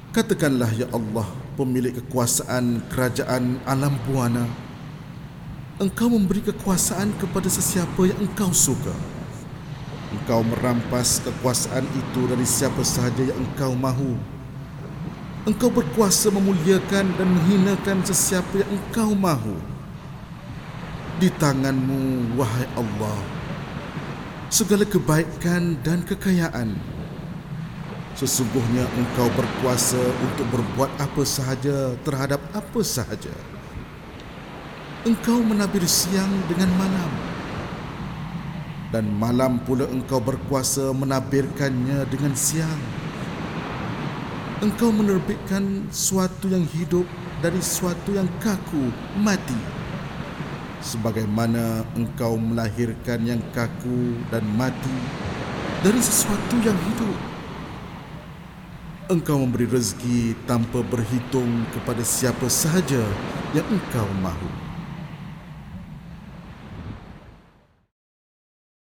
Katakanlah, ya Allah, pemilik kekuasaan kerajaan alam buana, Engkau memberi kekuasaan kepada sesiapa yang Engkau suka. Engkau merampas kekuasaan itu dari siapa sahaja yang Engkau mahu. Engkau berkuasa memuliakan dan menghinakan sesiapa yang Engkau mahu. Di tangan-Mu, wahai Allah, segala kebaikan dan kekayaan. Sesungguhnya Engkau berkuasa untuk berbuat apa sahaja terhadap apa sahaja. Engkau menabir siang dengan malam, dan malam pula Engkau berkuasa menabirkannya dengan siang. Engkau menerbitkan suatu yang hidup dari suatu yang kaku, mati, sebagaimana Engkau melahirkan yang kaku dan mati dari sesuatu yang hidup. Engkau memberi rezeki tanpa berhitung kepada siapa sahaja yang Engkau mahu.